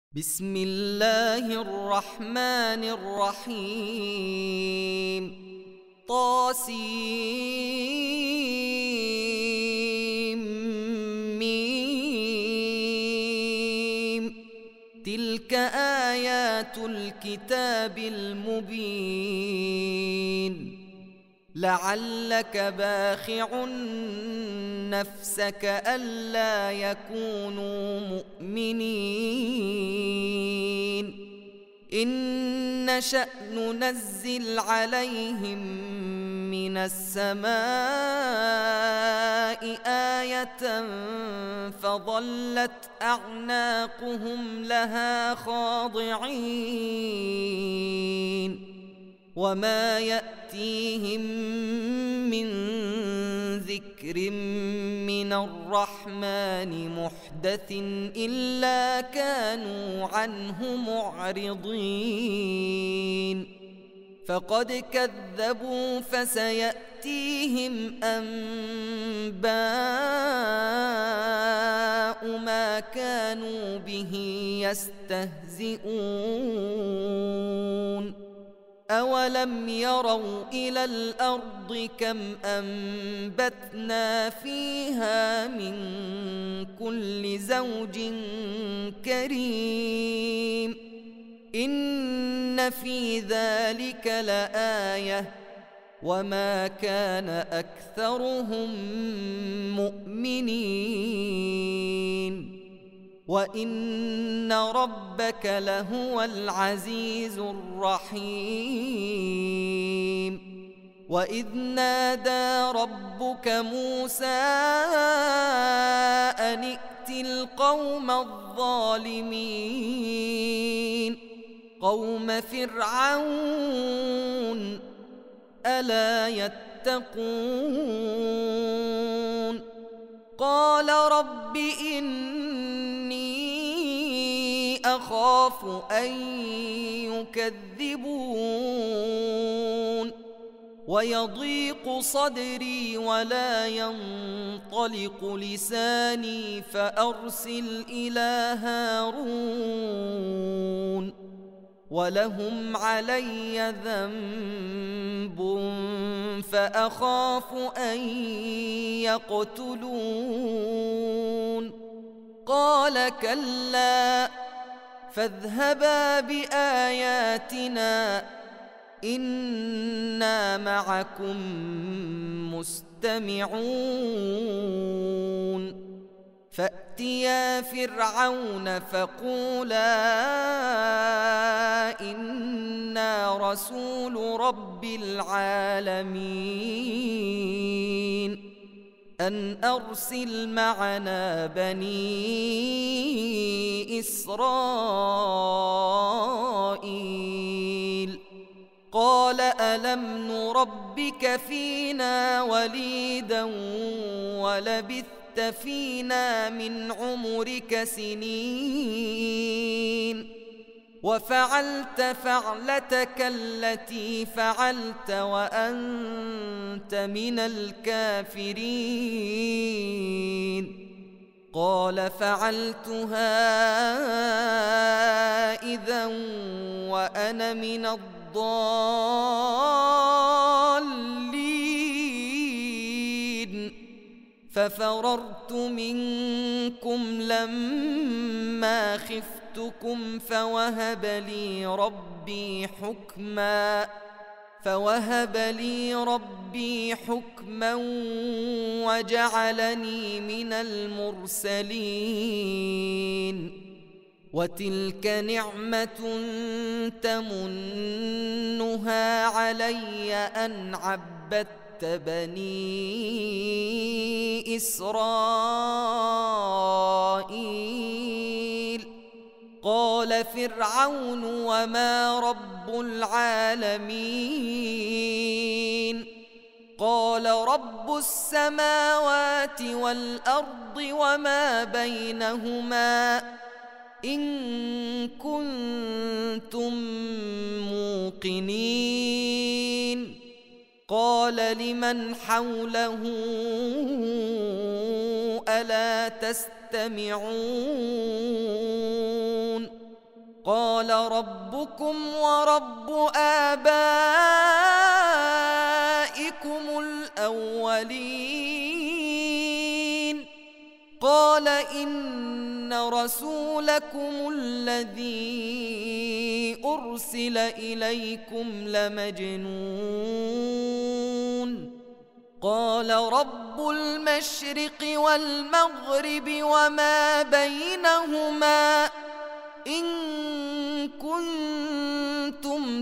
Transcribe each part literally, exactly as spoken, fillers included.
بسم الله الرحمن الرحيم طاسيم ميم تلك آيات الكتاب المبين لعلك باخع نفسك ألا يكونوا مؤمنين إن نشأ ننزل عليهم من السماء آية فظلت أعناقهم لها خاضعين وما يأتيهم من ذكر من الرحمن محدث إلا كانوا عنه معرضين فقد كذبوا فسيأتيهم أنباء ما كانوا به يستهزئون أولم يروا إلى الأرض كم أنبتنا فيها من كل زوج كريم إن في ذلك لآية وما كان أكثرهم مؤمنين وإن ربك لهو العزيز الرحيم وإذ نادى ربك موسى أن ائت القوم الظالمين قوم فرعون ألا يتقون قال رب إني أخاف أن يكذبون ويضيق صدري ولا ينطلق لساني فأرسل إلى هارون ولهم علي ذنب فأخاف أن يقتلون قال كلا فاذهبا بآياتنا إنا معكم مستمعون فأتيا فرعون فقولا إنا رسول رب العالمين أن أرسل معنا بني إسرائيل قال ألم نربك فينا وليدا ولبثت فينا من عمرك سنين وفعلت فعلتك التي فعلت وأنت من الكافرين قال فعلتها إذا وأنا من الضالين ففررت منكم لما خفتكم فوهب لي ربي حكما فوهب لي ربي حكما وجعلني من المرسلين وتلك نعمة تمنها علي أن عبدت بني إسرائيل قال فرعون وما رب العالمين قال رب السماوات والأرض وما بينهما إن كنتم موقنين قال لمن حوله ألا تستمعون قال ربكم ورب آبائكم الأولين قال إن رسولكم الذي أرسل إليكم لمجنون قال رب المشرق والمغرب وما بينهما إن كنتم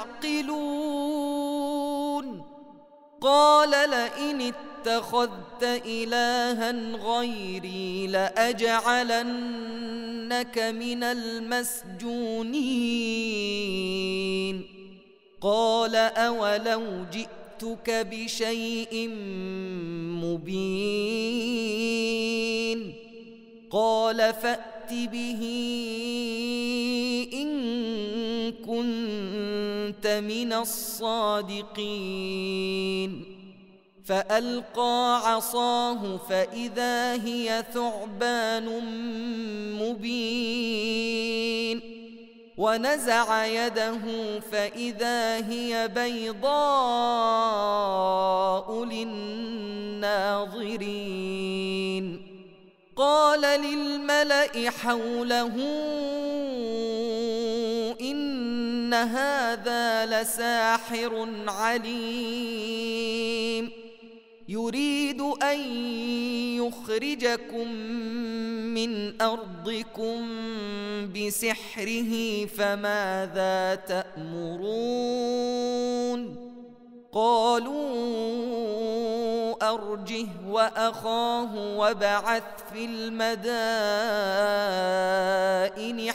تعقلون قال لئن اتخذت إلها غيري لأجعلنك من المسجونين قال أولو جئتك بشيء مبين قال فأت به إن كنت من الصادقين فألقى عصاه فإذا هي ثعبان مبين ونزع يده فإذا هي بيضاء للناظرين قال للملأ حوله إن هذا لساحر عليم يريد أن يخرجكم من أرضكم بسحره فماذا تأمرون قالوا أرجه وأخاه وابعث في المدائن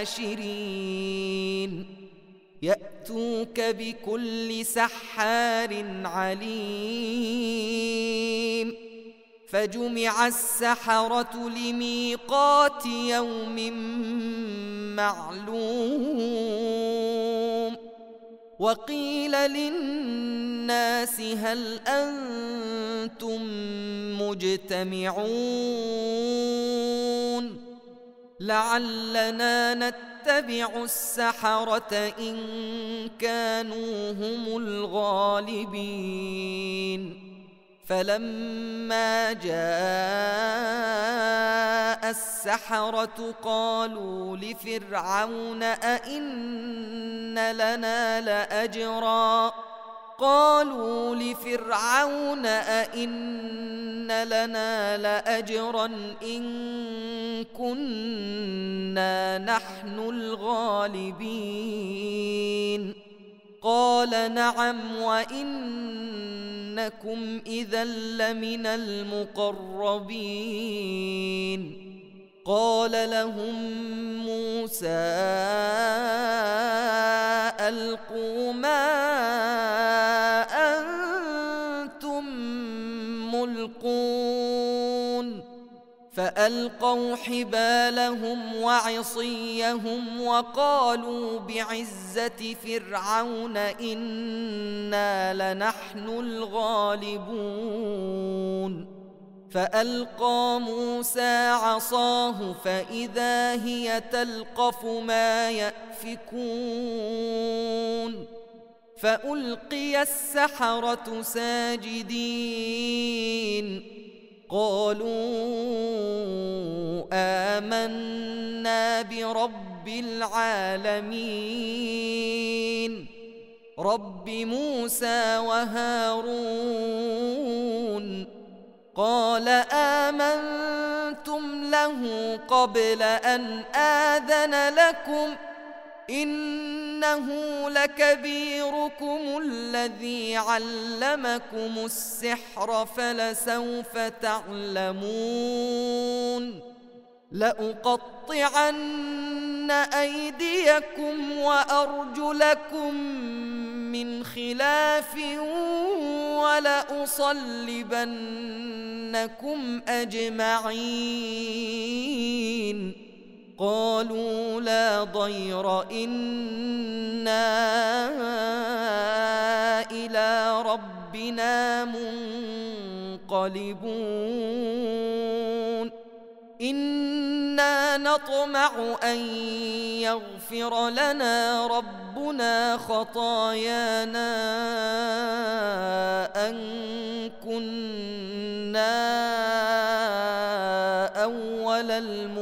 حاشرين يأتوك بكل سحار عليم فجمع السحرة لميقات يوم معلوم وقيل للناس هل أنتم مجتمعون لعلنا نتبع السحرة إن كانوا هم الغالبين فلما جاء السحرة قالوا لفرعون أئن لنا لأجرا قالوا لفرعون أئن لنا لأجرا إن كنا نحن الغالبين قال نعم وإنكم إذا لمن المقربين قال لهم موسى ألقوا ما أنتم ملقون فألقوا حبالهم وعصيهم وقالوا بعزة فرعون إنا لنحن الغالبون فألقى موسى عصاه فإذا هي تلقف ما يأفكون فألقي السحرة ساجدين قالوا آمنا برب العالمين رب موسى وهارون قال آمنتم له قبل أن آذن لكم إنه لكبيركم الذي علمكم السحر فلسوف تعلمون لأقطعن أيديكم وأرجلكم من خلاف ولأصلبنكم أجمعين قالوا لا ضير إنا إلى ربنا منقلبون إنا نطمع أن يغفر لنا ربنا خطايانا أن كنا أول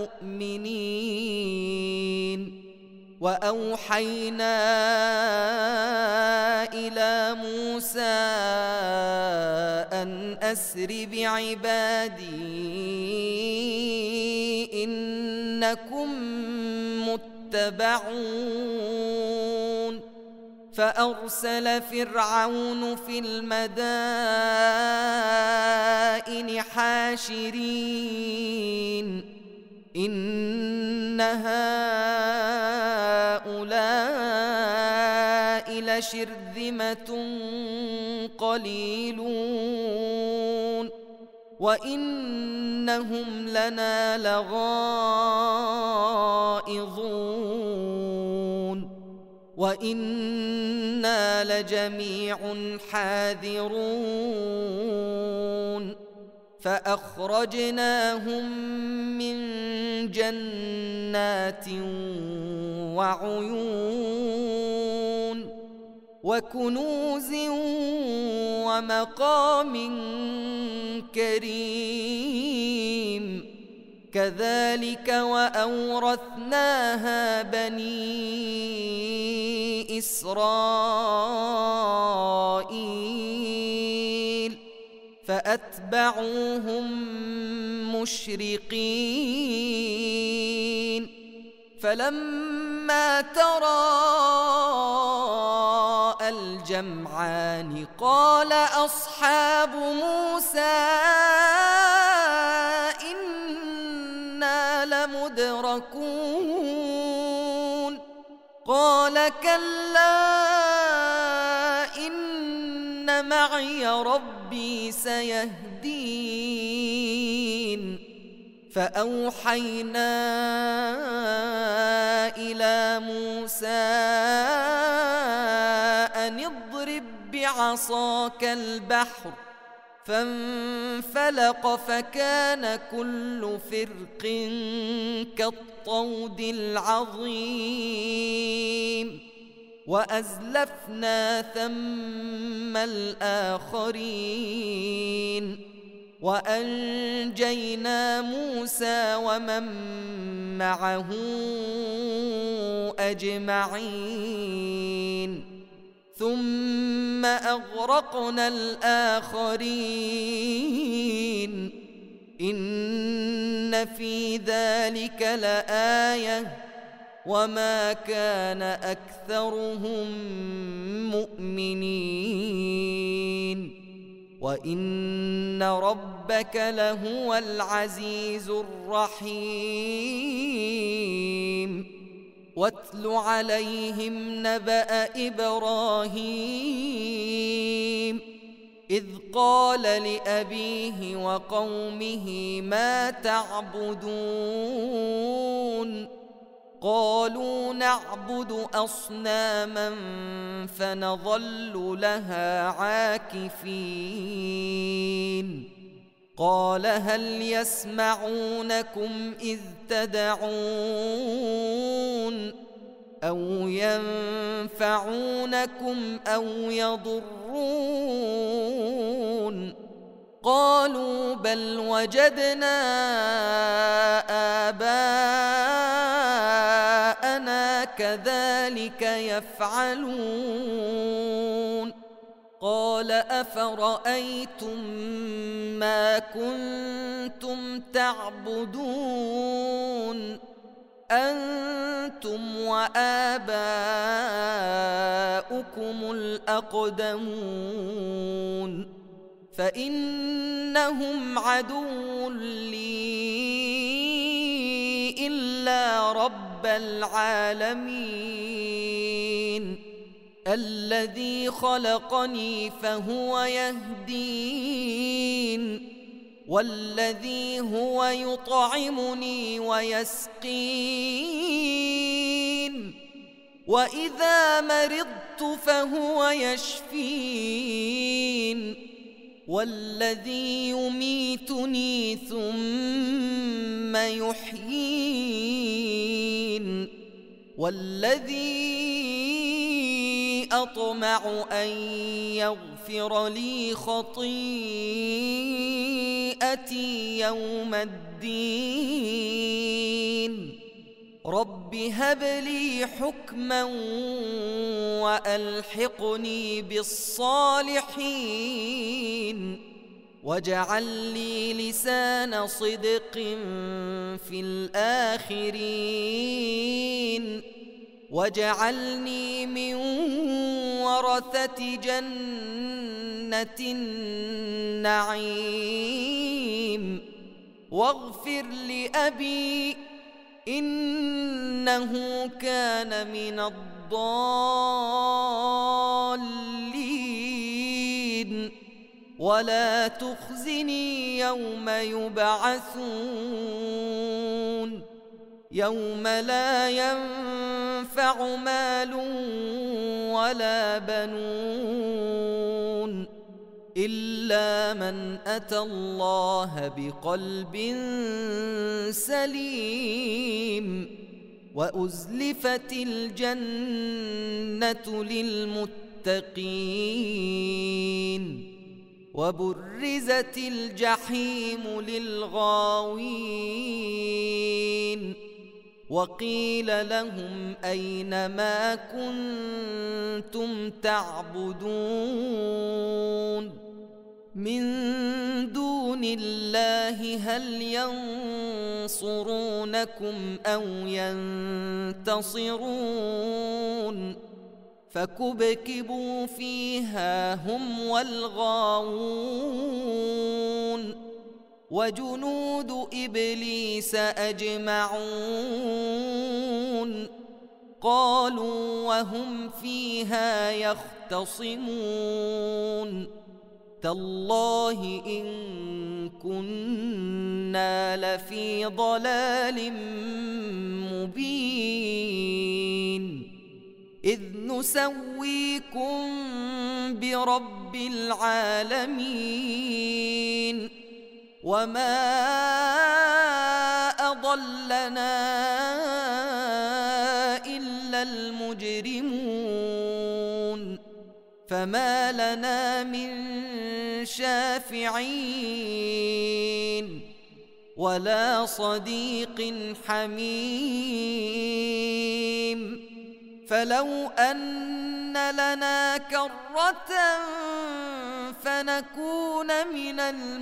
المؤمنين. وأوحينا إلى موسى أن أسر بعبادي إنكم متبعون. فأرسل فرعون في المدائن حاشرين إن هؤلاء لشرذمة قليلون وإنهم لنا لغائظون وإنا لجميع حاذرون. فأخرجناهم من جنات وعيون وكنوز ومقام كريم. كذلك وأورثناها بني إسرائيل فأتبعوهم مشرقين. فلما تراءى الجمعان قال أصحاب موسى إنا لمدركون. قال كلا إن معي ربي سيهدين. فأوحينا إلى موسى أن اضرب بعصاك البحر فانفلق فكان كل فرق كالطود العظيم. وأزلفنا ثم الآخرين وأنجينا موسى ومن معه أجمعين ثم أغرقنا الآخرين. إن في ذلك لآية وما كان أكثرهم مؤمنين وإن ربك لهو العزيز الرحيم. واتل عليهم نبأ إبراهيم إذ قال لأبيه وقومه ما تعبدون قالوا نعبد أصناما فنظل لها عاكفين. قال هل يسمعونكم إذ تدعون أو ينفعونكم أو يضرون؟ قالوا بل وجدنا آباءنا كذلك يفعلون. قال أفرأيتم ما كنتم تعبدون أنتم وآباؤكم الأقدمون فإنهم عدو لي إلا رب العالمين الذي خلقني فهو يهدين والذي هو يطعمني ويسقين وإذا مرضت فهو يشفين والذي يميتني ثم يحيين والذي أطمع أن يغفر لي خطيئتي يوم الدين رب هب لي حكما وألحقني بالصالحين واجعل لي لسان صدق في الآخرين واجعلني من ورثة جنة النعيم واغفر لأبي إنه كان من الضالين ولا تخزني يوم يبعثون يوم لا ينفع مال ولا بنون إلا من أتى الله بقلب سليم وأزلفت الجنة للمتقين وبرزت الجحيم للغاوين وقيل لهم أين ما كنتم تعبدون من دون الله هل ينصرونكم أو ينتصرون فكبكبوا فيها هم والغاوون وجنود إبليس أجمعون قالوا وهم فيها يختصمون تالله إن كنا لفي ضلال مبين إذ نسويكم برب العالمين وما أضلنا إلا المجرمون فما لنا من شافعين ولا صديق حميم فلو أن لنا كرة فنكون من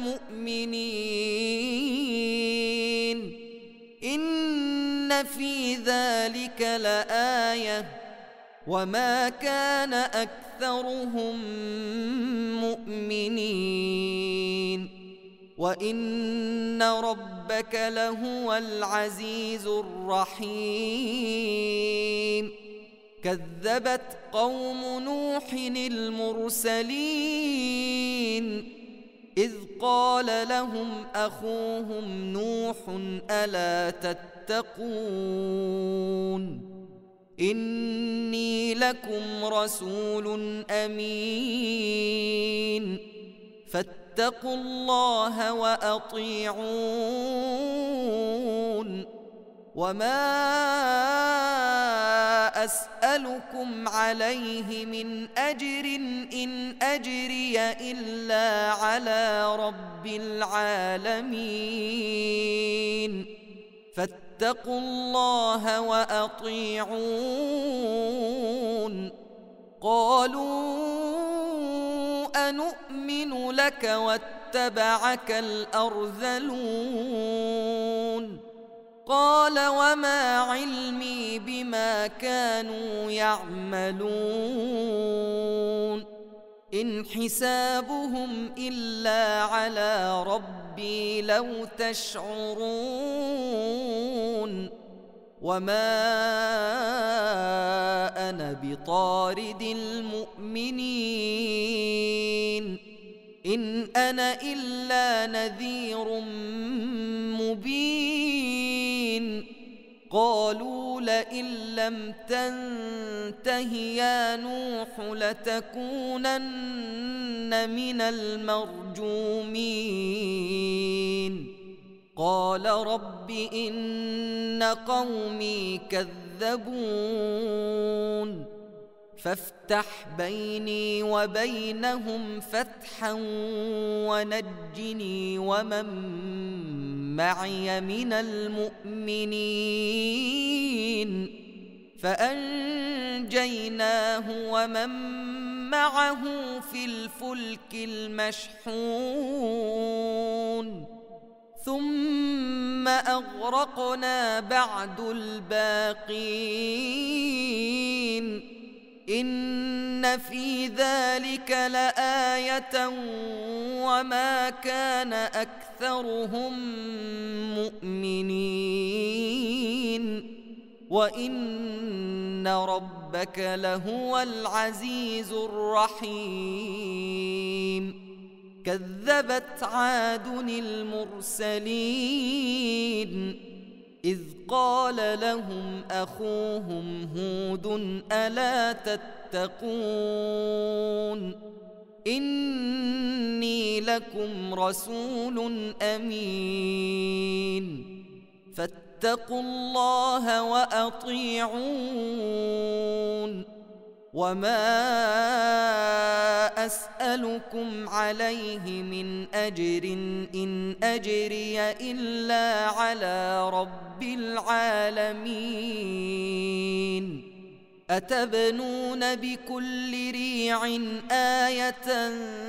المؤمنين إن في ذلك لآية وما كان أكثرهم مؤمنين وإن ربك لهو العزيز الرحيم كذبت قوم نوح المرسلين إذ قال لهم أخوهم نوح ألا تتقون إني لكم رسول أمين فاتقوا الله وأطيعون وما أسألكم عليه من أجر إن أجري إلا على رب العالمين فاتقوا الله وأطيعون قالوا أنؤمن لك واتبعك الأرذلون قال وما علمي بما كانوا يعملون إن حسابهم إلا على ربي لو تشعرون وما أنا بطارد المؤمنين إن أنا إلا نذير مبين قالوا لئن لم تنته يا نوح لتكونن من المرجومين قال رب إن قومي كذبون فافتح بيني وبينهم فتحا ونجني ومن معي من المؤمنين فأنجيناه ومن معه في الفلك المشحون ثم أغرقنا بعد الباقين إن في ذلك لآية وما كان أكثرهم مؤمنين وإن ربك لهو العزيز الرحيم كذبت عاد المرسلين إذ قال لهم أخوهم هود ألا تتقون إني لكم رسول أمين فاتقوا الله وأطيعون وما أسألكم عليه من أجر إن أجري إلا على رب العالمين أتبنون بكل ريع آية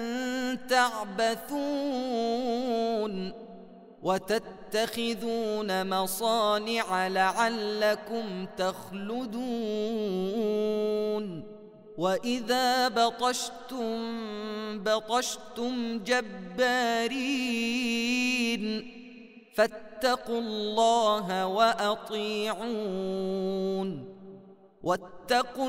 تعبثون وتتخذون مصانع لعلكم تخلدون وإذا بطشتم بطشتم جبارين فاتقوا الله وأطيعون واتقوا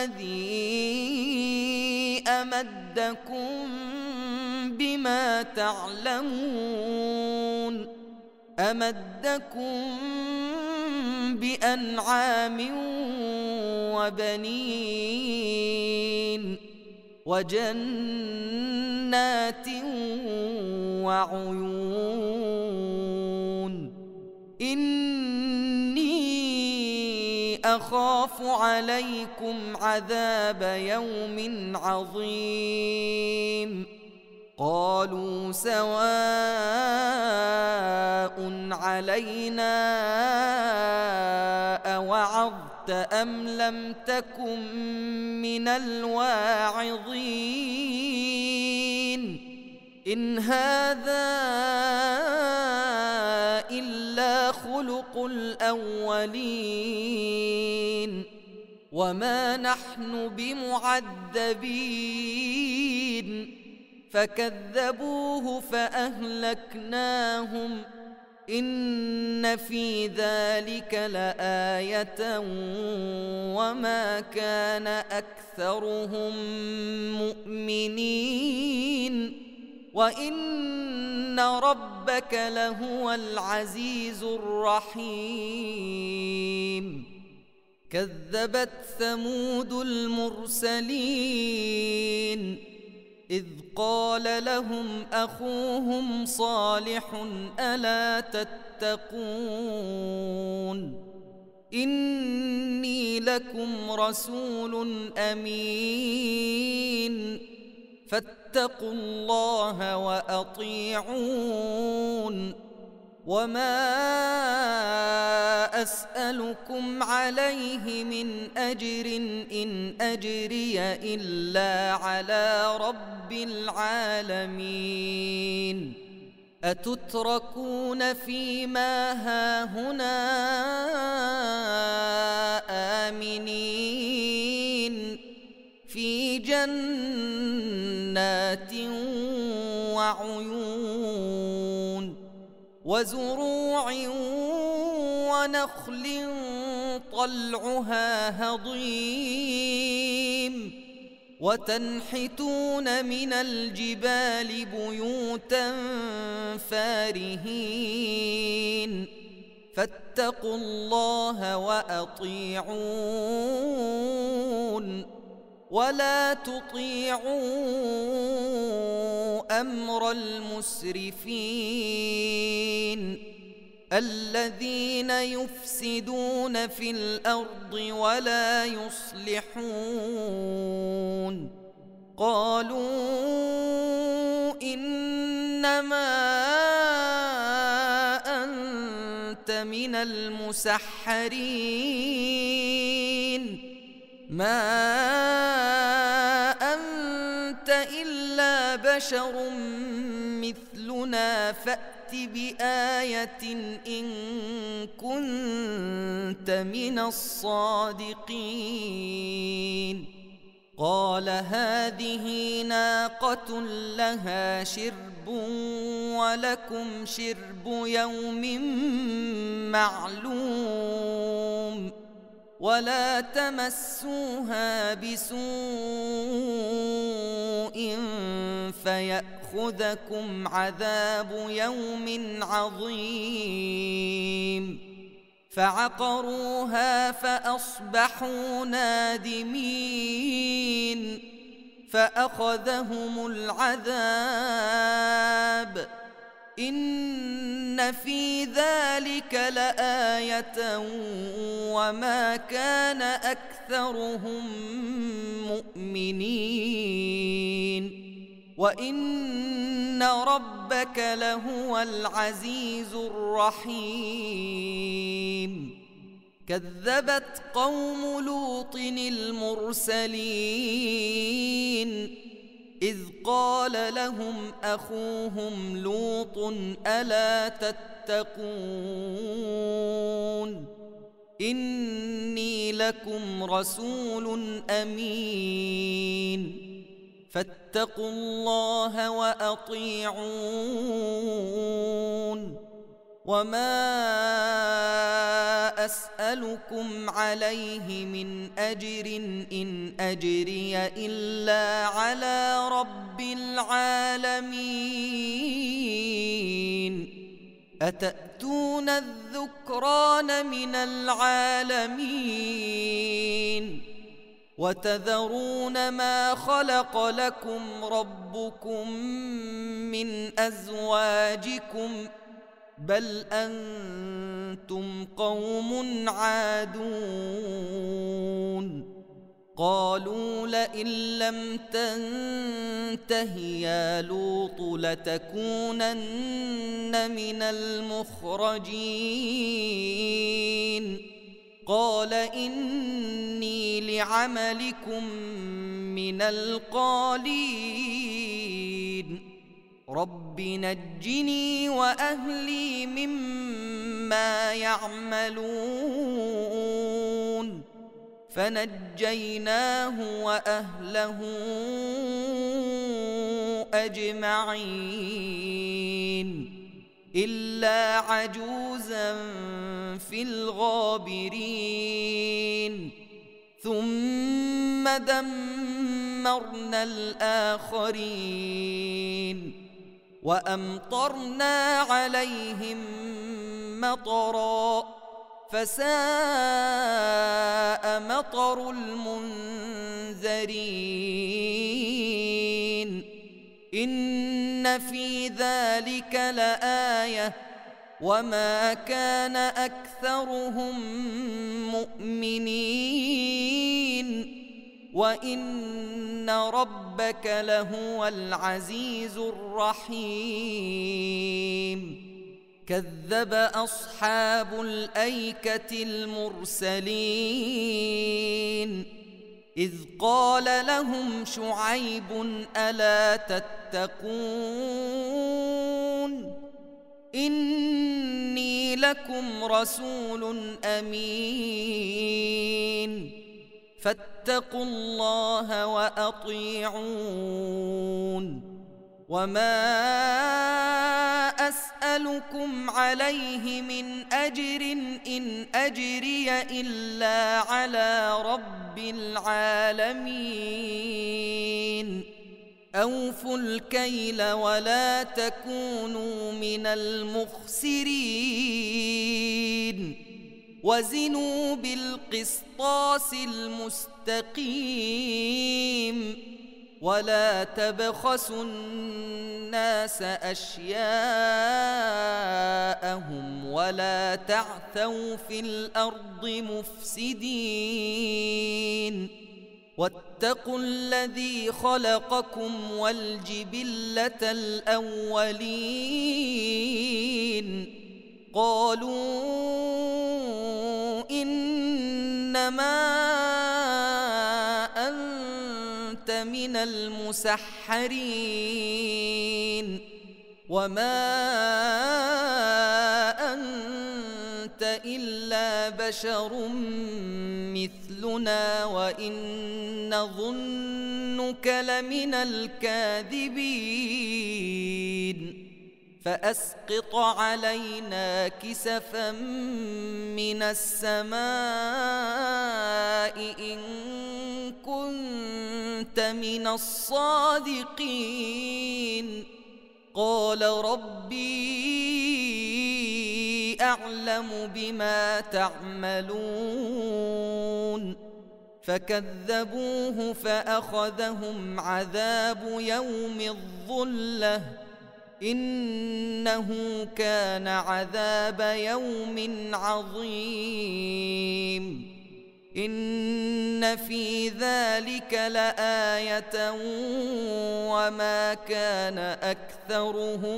الذي أمدكم بما تعلمون أمدكم بأنعام وبنين وجنات وعيون إني أخاف عليكم عذاب يوم عظيم قالوا سواء علينا أوعظت أم لم تكن من الواعظين إن هذا إلا خلق الأولين وما نحن بمعذبين فكذبوه فأهلكناهم إن في ذلك لآية وما كان أكثرهم مؤمنين وإن ربك لهو العزيز الرحيم كذبت ثمود المرسلين إذ قال لهم أخوهم صالح ألا تتقون إني لكم رسول أمين فاتقوا الله وأطيعون وما أسألكم عليه من أجر إن أجري إلا على رب العالمين أتتركون فيما هاهنا آمنين في جنات وعيون وزروع ونخل طلعها هضيم وتنحتون من الجبال بيوتا فارهين فاتقوا الله وأطيعون ولا تطيعوا أمر المسرفين الذين يفسدون في الأرض ولا يصلحون. قالوا إنما أنت من المسحرين ما أنت إلا بشر مثلنا فأت بآية إن كنت من الصادقين. قال هذه ناقة لها شرب ولكم شرب يوم معلوم ولا تمسوها بسوء فيأخذكم عذاب يوم عظيم. فعقروها فأصبحوا نادمين فأخذهم العذاب إن في ذلك لآية وما كان أكثرهم مؤمنين وإن ربك لهو العزيز الرحيم. كذبت قوم لوط المرسلين إذ قال لهم أخوهم لوط ألا تتقون إني لكم رسول أمين فاتقوا الله وأطيعون وما أسألكم عليه من أجر إن أجري إلا على رب العالمين. أتأتون الذكران من العالمين وتذرون ما خلق لكم ربكم من أزواجكم بل أنتم قوم عادون. قالوا لئن لم تنته يا لوط لتكونن من المخرجين. قال إني لعملكم من القالين رب نجني وأهلي مما يعملون. فنجيناه وأهله أجمعين إلا عجوزا في الغابرين. ثم دمرنا الآخرين وأمطرنا عليهم مطرا فساء مطر المنذرين. إن في ذلك لآية وما كان أكثرهم مؤمنين وإن ربك لهو العزيز الرحيم. كذب أصحاب الأيكة المرسلين إذ قال لهم شعيب ألا تتقون إني لكم رسول أمين فاتقوا الله وأطيعون وما أسألكم عليه من أجر إن أجري إلا على رب العالمين. أوفوا الكيل ولا تكونوا من المخسرين وزنوا بالقسطاس المستقيم ولا تبخسوا الناس أشياءهم ولا تعثوا في الأرض مفسدين واتقوا الذي خلقكم والجبلة الأولين قالوا إنما أنت من المسحرين وما أنت إلا بشر مثلنا وإن نظنك لمن الكاذبين فأسقط علينا كسفا من السماء إن كنت من الصادقين قال ربي أعلم بما تعملون فكذبوه فأخذهم عذاب يوم الظلة إنه كان عذاب يوم عظيم إن في ذلك لآية وما كان أكثرهم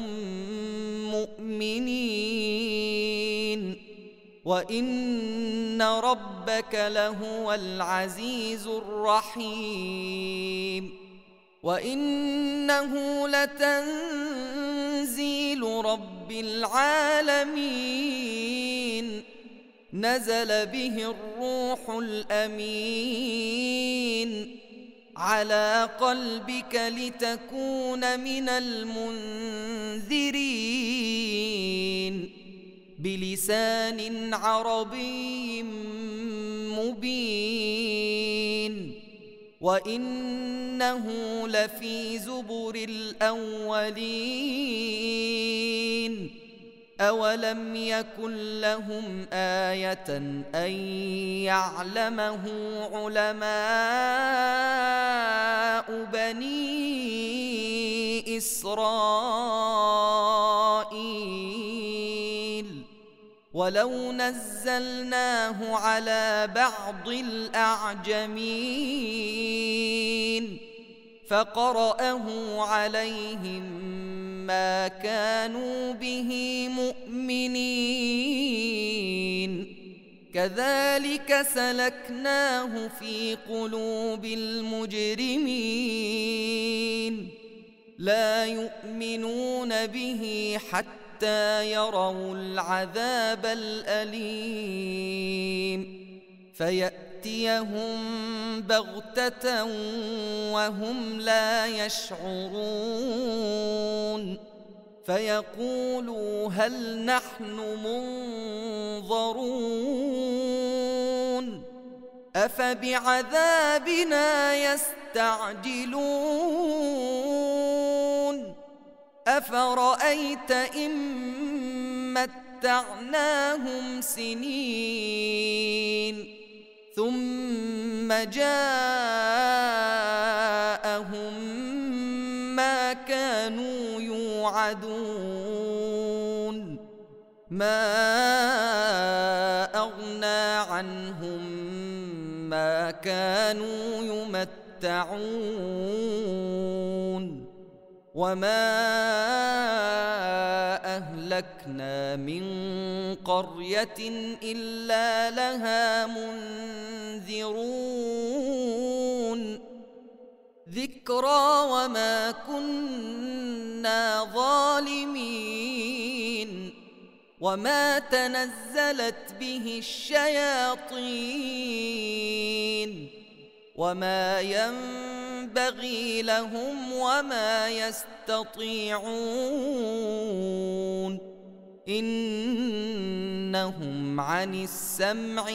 مؤمنين وإن ربك لهو العزيز الرحيم وإنه لتنزيل رب العالمين نزل به الروح الأمين على قلبك لتكون من المنذرين بلسان عربي مبين وإنه لفي زبر الأولين أولم يكن لهم آية أن يعلمه علماء بني إسرائيل ولو نزلناه على بعض الأعجمين فقرأه عليهم ما كانوا به مؤمنين كذلك سلكناه في قلوب المجرمين لا يؤمنون به حتى يروا العذاب الأليم فيأتيهم بغتة وهم لا يشعرون فيقولوا هل نحن منظرون أفبعذابنا يستعجلون أفرأيت إن متعناهم سنين ثم جاءهم ما كانوا يوعدون ما أغنى عنهم ما كانوا يمتعون وما أهلكنا من قرية إلا لها منذرون ذكرى وما كنا ظالمين وما تنزلت به الشياطين وما ينبغي لهم وما يستطيعون إنهم عن السمع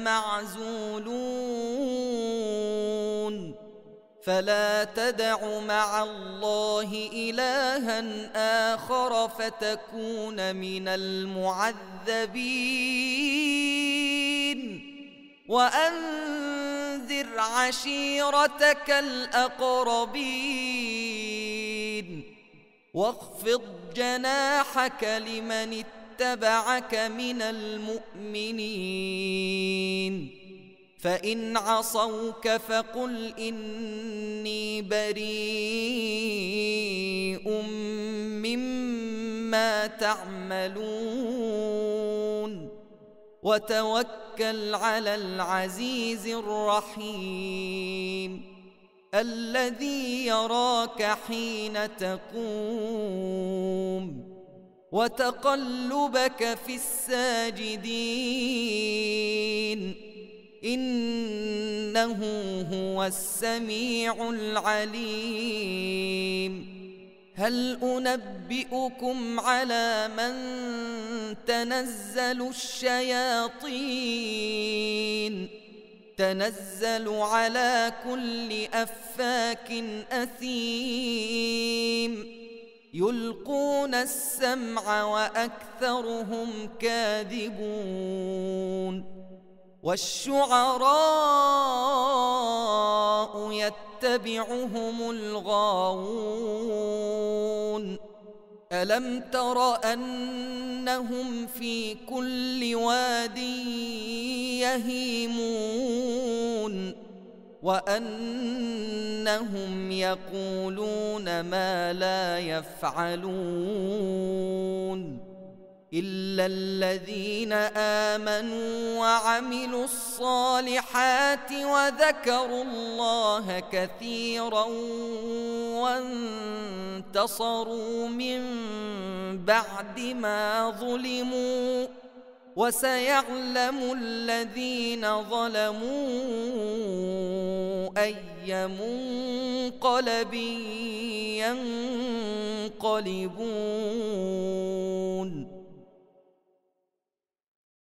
لمعزولون فلا تدع مع الله إلها آخر فتكون من المعذبين وأنذر عشيرتك الأقربين واخفض جناحك لمن اتبعك من المؤمنين فإن عصوك فقل إني بريء مما تعملون وتوكل على العزيز الرحيم الذي يراك حين تقوم وتقلبك في الساجدين إنه هو السميع العليم هل أنبئكم على من تنزل الشياطين تنزل على كل أفاك أثيم يلقون السمع وأكثرهم كاذبون والشعراء يتبعهم الغاوون ألم تر أنهم في كل واد يهيمون وأنهم يقولون ما لا يفعلون إلا الذين آمنوا وعملوا الصالحات وذكروا الله كثيرا وانتصروا من بعد ما ظلموا وسيعلم الذين ظلموا أي منقلب ينقلبون